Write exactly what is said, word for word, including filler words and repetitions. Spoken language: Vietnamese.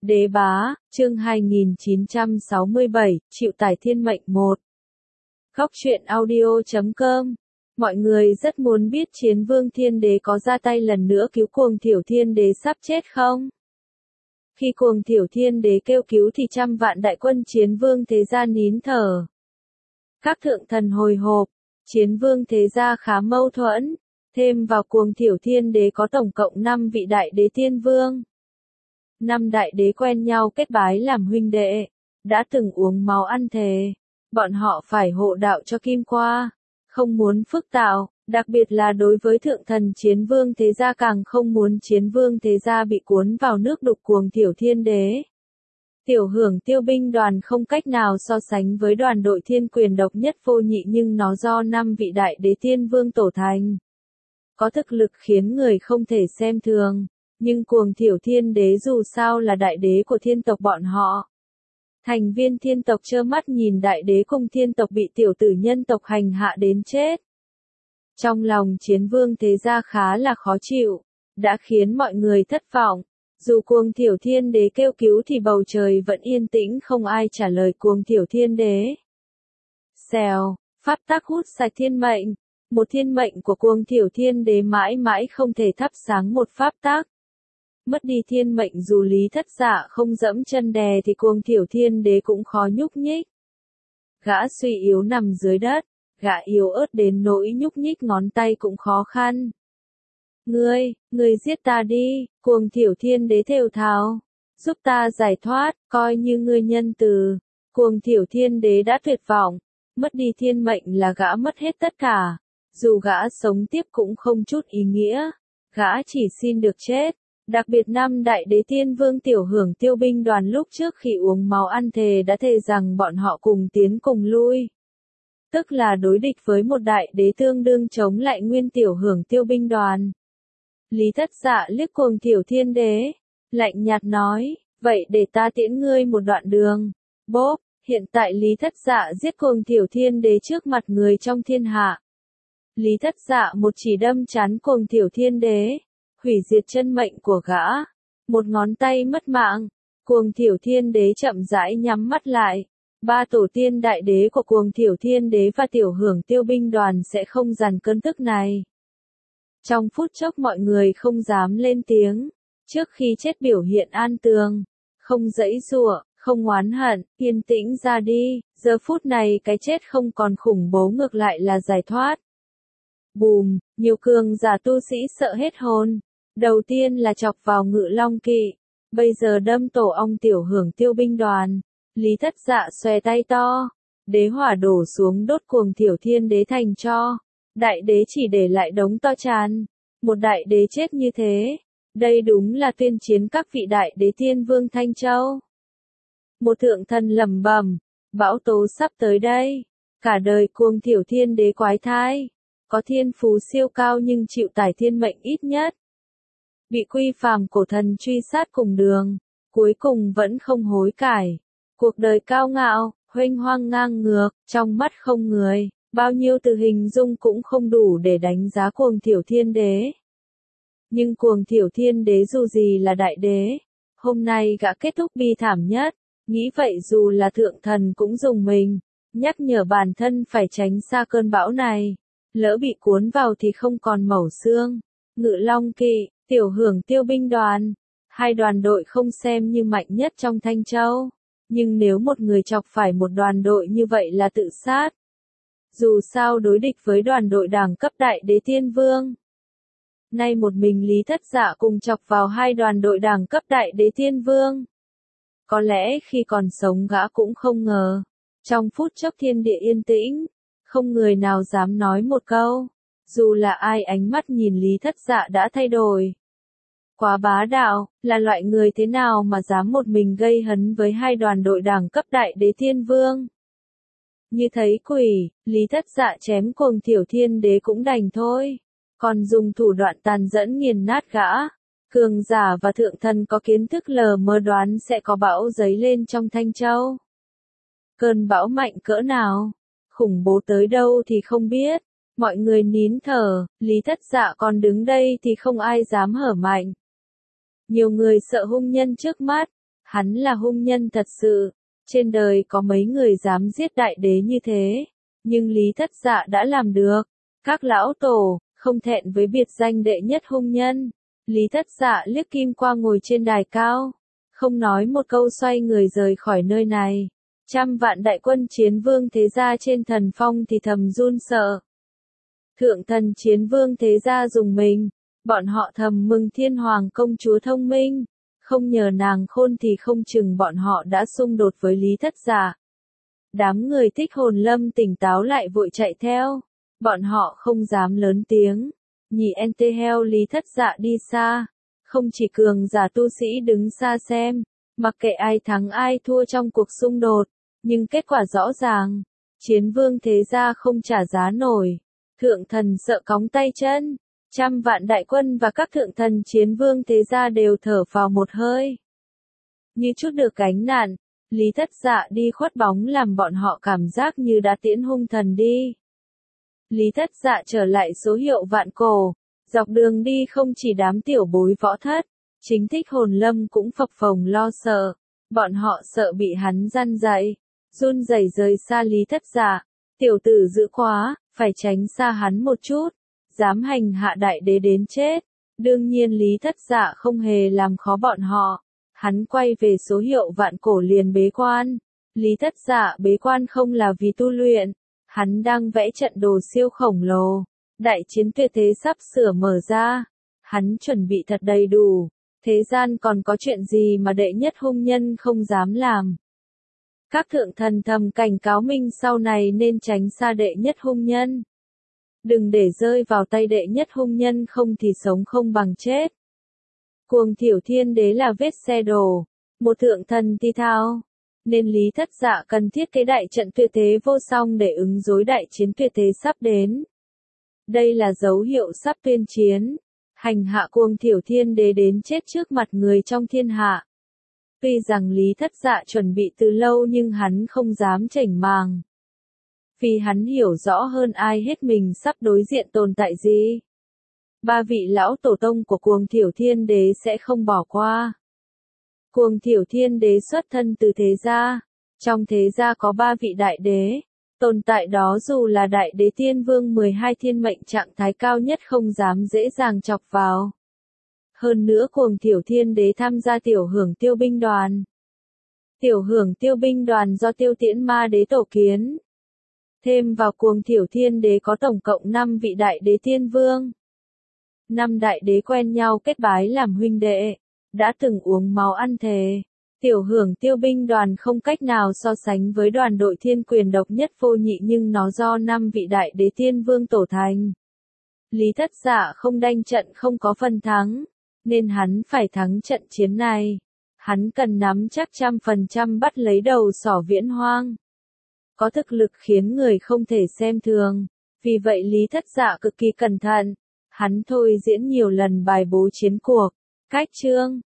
Đế bá, chương hai nghìn chín trăm sáu mươi bảy, chịu tải thiên mệnh một. Góc truyện audio chấm com. Mọi người rất muốn biết Chiến Vương Thiên Đế có ra tay lần nữa cứu Cuồng Thiểu Thiên Đế sắp chết không? Khi Cuồng Thiểu Thiên Đế kêu cứu thì trăm vạn đại quân Chiến Vương Thế Gia nín thở. Các thượng thần hồi hộp, Chiến Vương Thế Gia khá mâu thuẫn, thêm vào Cuồng Thiểu Thiên Đế có tổng cộng năm vị đại đế tiên vương. Năm đại đế quen nhau kết bái làm huynh đệ, đã từng uống máu ăn thề, bọn họ phải hộ đạo cho Kim Qua, không muốn phức tạo, đặc biệt là đối với thượng thần Chiến Vương Thế Gia càng không muốn Chiến Vương Thế Gia bị cuốn vào nước đục Cuồng Thiểu Thiên Đế. Tiểu Hưởng Tiêu binh đoàn không cách nào so sánh với đoàn đội thiên quyền độc nhất vô nhị nhưng nó do năm vị đại đế tiên vương tổ thành. Có thực lực khiến người không thể xem thường. Nhưng Cuồng Thiểu Thiên Đế dù sao là đại đế của thiên tộc bọn họ. Thành viên thiên tộc trơ mắt nhìn đại đế cùng thiên tộc bị tiểu tử nhân tộc hành hạ đến chết. Trong lòng Chiến Vương Thế Gia khá là khó chịu, đã khiến mọi người thất vọng. Dù Cuồng Thiểu Thiên Đế kêu cứu thì bầu trời vẫn yên tĩnh không ai trả lời Cuồng Thiểu Thiên Đế. Xèo, pháp tắc hút sạch thiên mệnh. Một thiên mệnh của Cuồng Thiểu Thiên Đế mãi mãi không thể thắp sáng một pháp tắc. Mất đi thiên mệnh dù Lý Thất Dạ không dẫm chân đè thì Cuồng Thiểu Thiên Đế cũng khó nhúc nhích. Gã suy yếu nằm dưới đất, gã yếu ớt đến nỗi nhúc nhích ngón tay cũng khó khăn. Ngươi, ngươi giết ta đi, Cuồng Thiểu Thiên Đế thều thào, giúp ta giải thoát, coi như ngươi nhân từ. Cuồng Thiểu Thiên Đế đã tuyệt vọng, mất đi thiên mệnh là gã mất hết tất cả, dù gã sống tiếp cũng không chút ý nghĩa, gã chỉ xin được chết. Đặc biệt năm đại đế tiên vương Tiểu Hưởng Tiêu binh đoàn lúc trước khi uống máu ăn thề đã thề rằng bọn họ cùng tiến cùng lui. Tức là đối địch với một đại đế tương đương chống lại nguyên Tiểu Hưởng Tiêu binh đoàn. Lý Thất Dạ liếc Cuồng Thiểu Thiên Đế, lạnh nhạt nói, vậy để ta tiễn ngươi một đoạn đường. Bốp, hiện tại Lý Thất Dạ giết Cuồng Thiểu Thiên Đế trước mặt người trong thiên hạ. Lý Thất Dạ một chỉ đâm chán Cuồng Thiểu Thiên Đế. Hủy diệt chân mệnh của gã, một ngón tay mất mạng, Cuồng Thiểu Thiên Đế chậm rãi nhắm mắt lại, ba tổ tiên đại đế của Cuồng Thiểu Thiên Đế và Tiểu Hưởng Tiêu binh đoàn sẽ không dằn cơn tức này. Trong phút chốc mọi người không dám lên tiếng, trước khi chết biểu hiện an tường, không giãy giụa, không oán hận, yên tĩnh ra đi, giờ phút này cái chết không còn khủng bố ngược lại là giải thoát. Bùm, nhiều cường giả tu sĩ sợ hết hồn. Đầu tiên là chọc vào Ngự Long Kỵ, bây giờ đâm tổ ong Tiểu Hưởng Tiêu binh đoàn. Lý Thất Dạ xòe tay to, đế hỏa đổ xuống đốt Cuồng Thiểu Thiên Đế thành tro. Đại đế chỉ để lại đống to tràn. Một đại đế chết như thế, đây đúng là tuyên chiến các vị đại đế tiên vương Thanh Châu. Một thượng thần lẩm bẩm, bão tố sắp tới đây. Cả đời Cuồng Thiểu Thiên Đế quái thai, có thiên phú siêu cao nhưng chịu tải thiên mệnh ít nhất. Bị quy phàm cổ thần truy sát cùng đường, cuối cùng vẫn không hối cải. Cuộc đời cao ngạo, huênh hoang ngang ngược, trong mắt không người, bao nhiêu từ hình dung cũng không đủ để đánh giá Cuồng Thiểu Thiên Đế. Nhưng Cuồng Thiểu Thiên Đế dù gì là đại đế, hôm nay gã kết thúc bi thảm nhất, nghĩ vậy dù là thượng thần cũng dùng mình, nhắc nhở bản thân phải tránh xa cơn bão này, lỡ bị cuốn vào thì không còn mẩu xương. Ngự Long Kỵ, Tiểu Hưởng Tiêu binh đoàn, hai đoàn đội không xem như mạnh nhất trong Thanh Châu, nhưng nếu một người chọc phải một đoàn đội như vậy là tự sát. Dù sao đối địch với đoàn đội đẳng cấp đại đế tiên vương. Nay một mình Lý Thất Dạ cùng chọc vào hai đoàn đội đẳng cấp đại đế tiên vương. Có lẽ khi còn sống gã cũng không ngờ, trong phút chốc thiên địa yên tĩnh, không người nào dám nói một câu. Dù là ai ánh mắt nhìn Lý Thất Dạ đã thay đổi. Quá bá đạo, là loại người thế nào mà dám một mình gây hấn với hai đoàn đội đẳng cấp đại đế thiên vương. Như thấy quỷ, Lý Thất Dạ chém Cuồng Thiểu Thiên Đế cũng đành thôi. Còn dùng thủ đoạn tàn nhẫn nghiền nát gã. Cường giả và thượng thần có kiến thức lờ mơ đoán sẽ có bão giấy lên trong Thanh Châu. Cơn bão mạnh cỡ nào, khủng bố tới đâu thì không biết. Mọi người nín thở, Lý Thất Dạ còn đứng đây thì không ai dám hở mạnh. Nhiều người sợ hung nhân trước mắt, Hắn là hung nhân thật sự, trên đời có mấy người dám giết đại đế như thế, nhưng Lý Thất Dạ đã làm được. Các lão tổ, không thẹn với biệt danh đệ nhất hung nhân. Lý Thất Dạ liếc kim quang ngồi trên đài cao, không nói một câu xoay người rời khỏi nơi này. Trăm vạn đại quân chiến vương thế gia trên thần phong thì thầm run sợ. Thượng thần chiến vương thế gia dùng mình, bọn họ thầm mừng thiên hoàng công chúa thông minh, không nhờ nàng khôn thì không chừng bọn họ đã xung đột với Lý Thất Dạ. Đám người Thích Hồn Lâm tỉnh táo lại vội chạy theo, bọn họ không dám lớn tiếng, nhị en tê heo Lý Thất Dạ đi xa, không chỉ cường giả tu sĩ đứng xa xem, mặc kệ ai thắng ai thua trong cuộc xung đột, nhưng kết quả rõ ràng, chiến vương thế gia không trả giá nổi, thượng thần sợ cóng tay chân. Trăm vạn đại quân và các thượng thần chiến vương thế gia đều thở phào một hơi. Như chút được gánh nặng, Lý Thất Dạ đi khuất bóng làm bọn họ cảm giác như đã tiễn hung thần đi. Lý Thất Dạ trở lại số hiệu vạn cổ, dọc đường đi không chỉ đám tiểu bối võ thất, chính Thích Hồn Lâm cũng phập phồng lo sợ, bọn họ sợ bị hắn răn dạy, run rẩy rời xa Lý Thất Dạ, tiểu tử dữ quá, phải tránh xa hắn một chút. Dám hành hạ đại đế đến chết. Đương nhiên Lý Thất Dạ không hề làm khó bọn họ. Hắn quay về số hiệu vạn cổ liền bế quan. Lý Thất Dạ bế quan không là vì tu luyện. Hắn đang vẽ trận đồ siêu khổng lồ. Đại chiến tuyệt thế sắp sửa mở ra. Hắn chuẩn bị thật đầy đủ. Thế gian còn có chuyện gì mà đệ nhất hung nhân không dám làm. Các thượng thần thầm cảnh cáo mình sau này nên tránh xa đệ nhất hung nhân. Đừng để rơi vào tay đệ nhất hung nhân không thì sống không bằng chết. Cuồng Thiểu Thiên Đế là vết xe đổ, một thượng thần ti thao, nên Lý Thất Dạ cần thiết kế đại trận tuyệt thế vô song để ứng đối đại chiến tuyệt thế sắp đến. Đây là dấu hiệu sắp tuyên chiến, hành hạ Cuồng Thiểu Thiên Đế đến chết trước mặt người trong thiên hạ. Tuy rằng Lý Thất Dạ chuẩn bị từ lâu nhưng hắn không dám chểnh màng. Vì hắn hiểu rõ hơn ai hết mình sắp đối diện tồn tại gì. Ba vị lão tổ tông của Cuồng Thiểu Thiên Đế sẽ không bỏ qua. Cuồng Thiểu Thiên Đế xuất thân từ thế gia. Trong thế gia có ba vị đại đế. Tồn tại đó dù là đại đế tiên vương mười hai thiên mệnh trạng thái cao nhất không dám dễ dàng chọc vào. Hơn nữa Cuồng Thiểu Thiên Đế tham gia tiểu hưởng tiêu binh đoàn. Tiểu hưởng tiêu binh đoàn do Tiêu Tiễn Ma Đế tổ kiến. Thêm vào Cuồng Thiểu Thiên Đế có tổng cộng năm vị đại đế tiên vương. Năm đại đế quen nhau kết bái làm huynh đệ, đã từng uống máu ăn thề. Tiểu hưởng tiêu binh đoàn không cách nào so sánh với đoàn đội thiên quyền độc nhất vô nhị nhưng nó do năm vị đại đế tiên vương tổ thành. Lý Thất Dạ không đanh trận không có phần thắng, nên hắn phải thắng trận chiến này. Hắn cần nắm chắc trăm phần trăm bắt lấy đầu Sỏ Viễn Hoang. Có thực lực khiến người không thể xem thường, vì vậy Lý Thất Dạ cực kỳ cẩn thận. Hắn thôi diễn nhiều lần bài bố chiến cuộc, cách chương,